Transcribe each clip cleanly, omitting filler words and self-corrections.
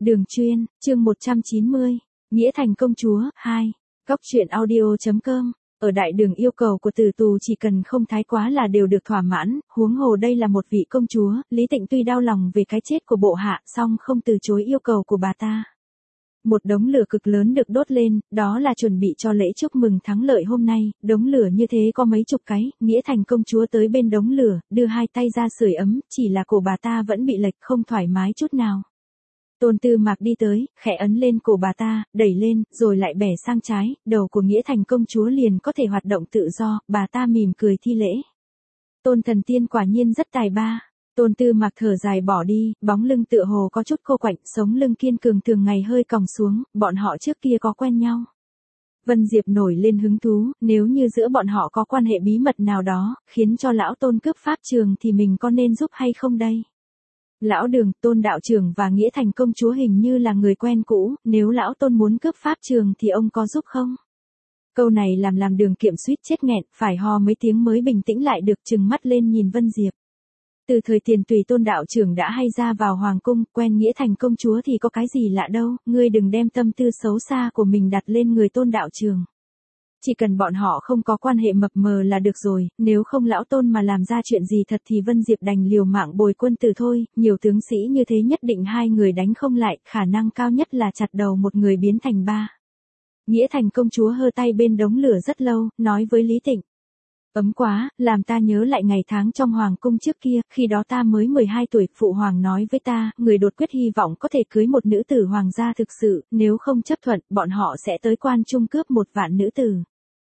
Đường chuyên, chương 190, Nghĩa thành công chúa, 2. Góc truyện audio.com. Ở đại đường yêu cầu của tử tù chỉ cần không thái quá là đều được thỏa mãn, huống hồ đây là một vị công chúa, Lý Tịnh tuy đau lòng về cái chết của bộ hạ, song không từ chối yêu cầu của bà ta. Một đống lửa cực lớn được đốt lên, đó là chuẩn bị cho lễ chúc mừng thắng lợi hôm nay, đống lửa như thế có mấy chục cái, Nghĩa thành công chúa tới bên đống lửa, đưa hai tay ra sưởi ấm, chỉ là cổ bà ta vẫn bị lệch không thoải mái chút nào. Tôn Tư Mạc đi tới, khẽ ấn lên cổ bà ta, đẩy lên, rồi lại bẻ sang trái, đầu của Nghĩa thành công chúa liền có thể hoạt động tự do, bà ta mỉm cười thi lễ. Tôn thần tiên quả nhiên rất tài ba. Tôn Tư Mạc thở dài bỏ đi, bóng lưng tựa hồ có chút cô quạnh, sống lưng kiên cường thường ngày hơi còng xuống, bọn họ trước kia có quen nhau. Vân Diệp nổi lên hứng thú, nếu như giữa bọn họ có quan hệ bí mật nào đó, khiến cho lão Tôn cướp pháp trường thì mình có nên giúp hay không đây? Lão Đường, Tôn đạo trưởng và Nghĩa thành công chúa hình như là người quen cũ, nếu lão Tôn muốn cướp pháp trường thì ông có giúp không? Câu này làm Đường Kiệm suýt chết nghẹn, phải ho mấy tiếng mới bình tĩnh lại được, trừng mắt lên nhìn Vân Diệp. Từ thời tiền tùy Tôn đạo trưởng đã hay ra vào hoàng cung, quen Nghĩa thành công chúa thì có cái gì lạ đâu, ngươi đừng đem tâm tư xấu xa của mình đặt lên người Tôn đạo trưởng. Chỉ cần bọn họ không có quan hệ mập mờ là được rồi, nếu không lão Tôn mà làm ra chuyện gì thật thì Vân Diệp đành liều mạng bồi quân tử thôi, nhiều tướng sĩ như thế nhất định hai người đánh không lại, khả năng cao nhất là chặt đầu một người biến thành ba. Nghĩa thành công chúa hơ tay bên đống lửa rất lâu, nói với Lý Tịnh. Ấm quá, làm ta nhớ lại ngày tháng trong hoàng cung trước kia, khi đó ta mới 12 tuổi, phụ hoàng nói với ta, người đột quyết hy vọng có thể cưới một nữ tử hoàng gia thực sự, nếu không chấp thuận, bọn họ sẽ tới quan trung cướp 1 vạn nữ tử.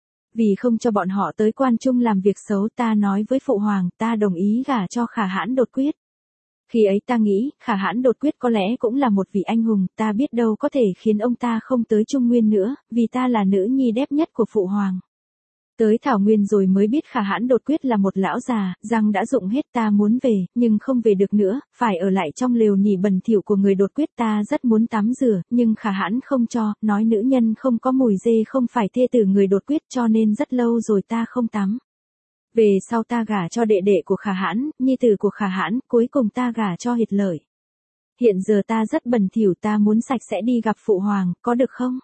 Vì không cho bọn họ tới quan trung làm việc xấu, ta nói với phụ hoàng, ta đồng ý gả cho Khả Hãn đột quyết. Khi ấy ta nghĩ, Khả Hãn đột quyết có lẽ cũng là một vị anh hùng, ta biết đâu có thể khiến ông ta không tới Trung Nguyên nữa, vì ta là nữ nhi đẹp nhất của phụ hoàng. Tới Thảo Nguyên rồi mới biết Khả Hãn đột quyết là một lão già, răng đã rụng hết, ta muốn về, nhưng không về được nữa, phải ở lại trong lều nỉ bẩn thỉu của người đột quyết, ta rất muốn tắm rửa, nhưng Khả Hãn không cho, nói nữ nhân không có mùi dê không phải thê tử người đột quyết, cho nên rất lâu rồi ta không tắm. Về sau ta gả cho đệ đệ của Khả Hãn, nhi tử của Khả Hãn, cuối cùng ta gả cho Hiệt Lợi. Hiện giờ ta rất bẩn thỉu, ta muốn sạch sẽ đi gặp phụ hoàng, có được không?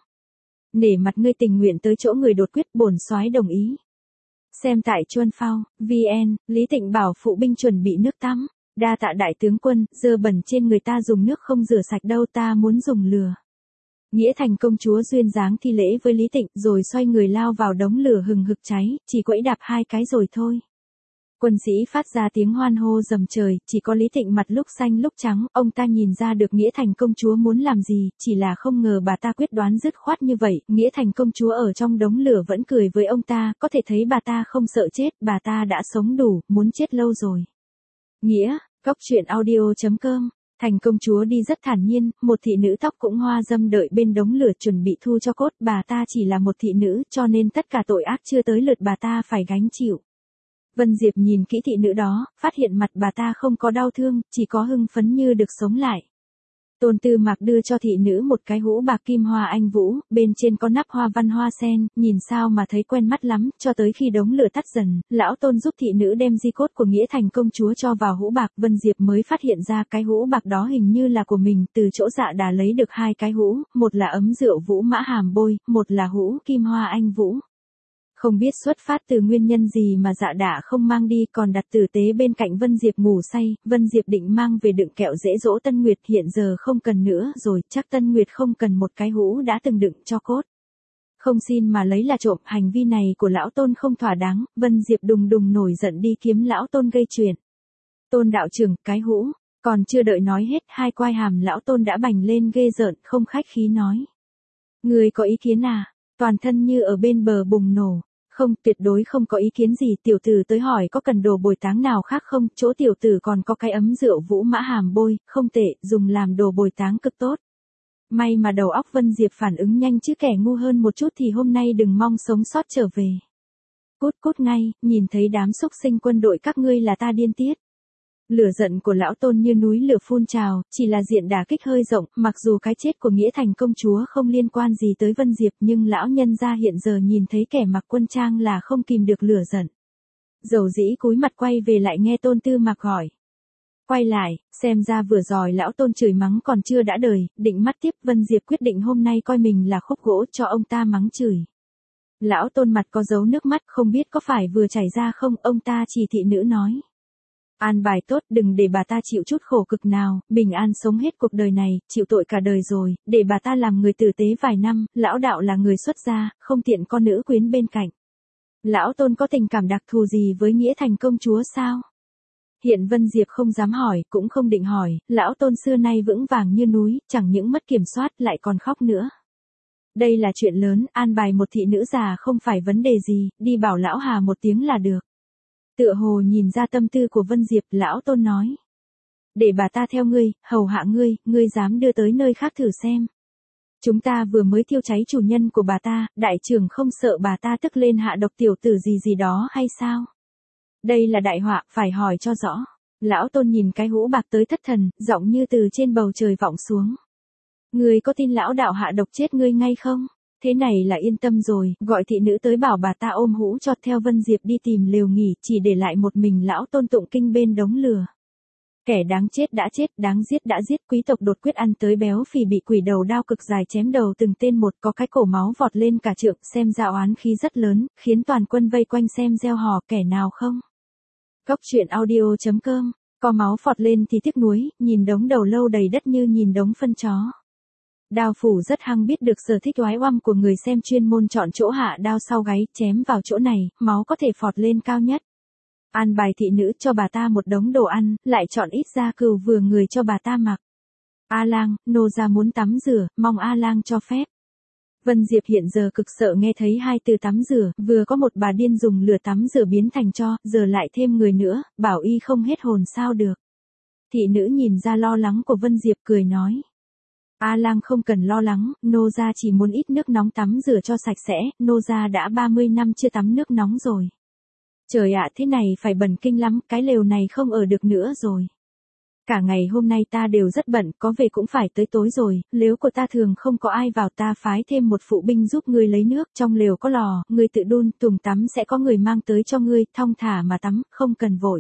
Nể mặt ngươi tình nguyện tới chỗ người đột quyết, bổn soái đồng ý. Xem tại Chuân Phao, VN, Lý Tịnh bảo phụ binh chuẩn bị nước tắm. Đa tạ đại tướng quân, dơ bẩn trên người ta dùng nước không rửa sạch đâu, ta muốn dùng lửa. Nghĩa thành công chúa duyên dáng thi lễ với Lý Tịnh, rồi xoay người lao vào đống lửa hừng hực cháy, chỉ quẫy đạp 2 cái rồi thôi. Quân sĩ phát ra tiếng hoan hô rầm trời, chỉ có Lý Tịnh mặt lúc xanh lúc trắng, ông ta nhìn ra được Nghĩa thành công chúa muốn làm gì, chỉ là không ngờ bà ta quyết đoán dứt khoát như vậy, Nghĩa thành công chúa ở trong đống lửa vẫn cười với ông ta, có thể thấy bà ta không sợ chết, bà ta đã sống đủ, muốn chết lâu rồi. Nghĩa, góc truyện audio.com. Thành công chúa đi rất thản nhiên, một thị nữ tóc cũng hoa dâm đợi bên đống lửa chuẩn bị thu cho cốt, bà ta chỉ là một thị nữ, cho nên tất cả tội ác chưa tới lượt bà ta phải gánh chịu. Vân Diệp nhìn kỹ thị nữ đó, phát hiện mặt bà ta không có đau thương, chỉ có hưng phấn như được sống lại. Tôn Tư Mạc đưa cho thị nữ một cái hũ bạc kim hoa anh vũ, bên trên có nắp hoa văn hoa sen, nhìn sao mà thấy quen mắt lắm, cho tới khi đống lửa tắt dần, lão Tôn giúp thị nữ đem di cốt của Nghĩa thành công chúa cho vào hũ bạc, Vân Diệp mới phát hiện ra cái hũ bạc đó hình như là của mình, từ chỗ Dạ Đà lấy được 2 cái hũ, một là ấm rượu Vũ Mã Hàm Bôi, một là hũ kim hoa anh vũ. Không biết xuất phát từ nguyên nhân gì mà Dạ Đà không mang đi, còn đặt tử tế bên cạnh Vân Diệp ngủ say, Vân Diệp định mang về đựng kẹo dễ dỗ Tân Nguyệt, hiện giờ không cần nữa rồi, chắc Tân Nguyệt không cần một cái hũ đã từng đựng cho cốt. Không xin mà lấy là trộm, hành vi này của lão Tôn không thỏa đáng, Vân Diệp đùng đùng nổi giận đi kiếm lão Tôn gây chuyện. Tôn đạo trưởng, cái hũ, còn chưa đợi nói hết, 2 quai hàm lão Tôn đã bành lên ghê rợn, không khách khí nói. Người có ý kiến à? Toàn thân như ở bên bờ bùng nổ. Không, tuyệt đối không có ý kiến gì, tiểu tử tới hỏi có cần đồ bồi táng nào khác không, chỗ tiểu tử còn có cái ấm rượu Vũ Mã Hàm Bôi, không tệ, dùng làm đồ bồi táng cực tốt. May mà đầu óc Vân Diệp phản ứng nhanh chứ kẻ ngu hơn một chút thì hôm nay đừng mong sống sót trở về. Cút cút ngay, nhìn thấy đám xúc sinh quân đội các ngươi là ta điên tiết. Lửa giận của lão Tôn như núi lửa phun trào, chỉ là diện đả kích hơi rộng, mặc dù cái chết của Nghĩa thành công chúa không liên quan gì tới Vân Diệp, nhưng lão nhân gia hiện giờ nhìn thấy kẻ mặc quân trang là không kìm được lửa giận. Dầu dĩ cúi mặt quay về lại nghe Tôn Tư Mạc hỏi. Quay lại, xem ra vừa rồi lão Tôn chửi mắng còn chưa đã đời, định mắt tiếp Vân Diệp quyết định hôm nay coi mình là khúc gỗ cho ông ta mắng chửi. Lão Tôn mặt có dấu nước mắt không biết có phải vừa chảy ra không, ông ta chỉ thị nữ nói. An bài tốt, đừng để bà ta chịu chút khổ cực nào, bình an sống hết cuộc đời này, chịu tội cả đời rồi, để bà ta làm người tử tế vài năm, lão đạo là người xuất gia, không tiện con nữ quyến bên cạnh. Lão Tôn có tình cảm đặc thù gì với Nghĩa Thành công chúa sao? Hiện Vân Diệp không dám hỏi, cũng không định hỏi, lão Tôn xưa nay vững vàng như núi, chẳng những mất kiểm soát lại còn khóc nữa. Đây là chuyện lớn, an bài một thị nữ già không phải vấn đề gì, đi bảo lão Hà một tiếng là được. Tựa hồ nhìn ra tâm tư của Vân Diệp, lão Tôn nói. Để bà ta theo ngươi, hầu hạ ngươi dám đưa tới nơi khác thử xem. Chúng ta vừa mới thiêu cháy chủ nhân của bà ta, đại trưởng không sợ bà ta tức lên hạ độc tiểu tử gì đó hay sao? Đây là đại họa, phải hỏi cho rõ. Lão Tôn nhìn cái hũ bạc tới thất thần, giọng như từ trên bầu trời vọng xuống. Ngươi có tin lão đạo hạ độc chết ngươi ngay không? Thế này là yên tâm rồi, gọi thị nữ tới bảo bà ta ôm hũ cho theo Vân Diệp đi tìm lều nghỉ, chỉ để lại một mình lão Tôn tụng kinh bên đống lửa. Kẻ đáng chết đã chết, đáng giết đã giết, quý tộc đột quyết ăn tới béo phì bị quỷ đầu đao cực dài chém đầu từng tên một, có cái cổ máu vọt lên cả trượng, xem ra oán khí rất lớn, khiến toàn quân vây quanh xem reo hò, kẻ nào không. Góc truyện audio.com, có máu vọt lên thì tiếc nuối, nhìn đống đầu lâu đầy đất như nhìn đống phân chó. Đao phủ rất hăng biết được sở thích oái oăm của người xem, chuyên môn chọn chỗ hạ đao sau gáy, chém vào chỗ này, máu có thể phọt lên cao nhất. An bài thị nữ cho bà ta một đống đồ ăn, lại chọn ít da cừu vừa người cho bà ta mặc. A Lang, nô gia muốn tắm rửa, mong A Lang cho phép. Vân Diệp hiện giờ cực sợ nghe thấy hai từ tắm rửa, vừa có một bà điên dùng lửa tắm rửa biến thành tro, giờ lại thêm người nữa, bảo y không hết hồn sao được. Thị nữ nhìn ra lo lắng của Vân Diệp cười nói. A Lang không cần lo lắng, nô gia chỉ muốn ít nước nóng tắm rửa cho sạch sẽ, nô gia đã 30 năm chưa tắm nước nóng rồi. Trời ạ, thế này phải bẩn kinh lắm, cái lều này không ở được nữa rồi. Cả ngày hôm nay ta đều rất bận, có về cũng phải tới tối rồi, lều của ta thường không có ai vào, ta phái thêm một phụ binh giúp ngươi lấy nước, trong lều có lò, ngươi tự đun, tùng tắm sẽ có người mang tới cho ngươi, thong thả mà tắm, không cần vội.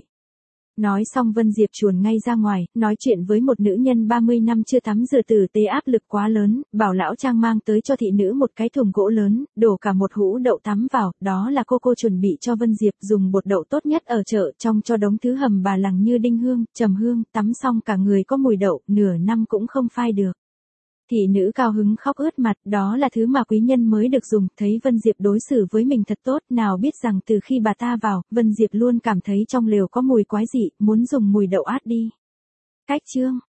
Nói xong Vân Diệp chuồn ngay ra ngoài, nói chuyện với một nữ nhân 30 năm chưa tắm rửa tử tế áp lực quá lớn, bảo lão Trang mang tới cho thị nữ một cái thùng gỗ lớn, đổ cả một hũ đậu tắm vào, đó là cô chuẩn bị cho Vân Diệp, dùng bột đậu tốt nhất ở chợ, trong cho đống thứ hầm bà lằng như đinh hương, trầm hương, tắm xong cả người có mùi đậu, nửa năm cũng không phai được. Thị nữ cao hứng khóc ướt mặt, đó là thứ mà quý nhân mới được dùng, thấy Vân Diệp đối xử với mình thật tốt, nào biết rằng từ khi bà ta vào, Vân Diệp luôn cảm thấy trong lều có mùi quái dị, muốn dùng mùi đậu át đi. Cách chương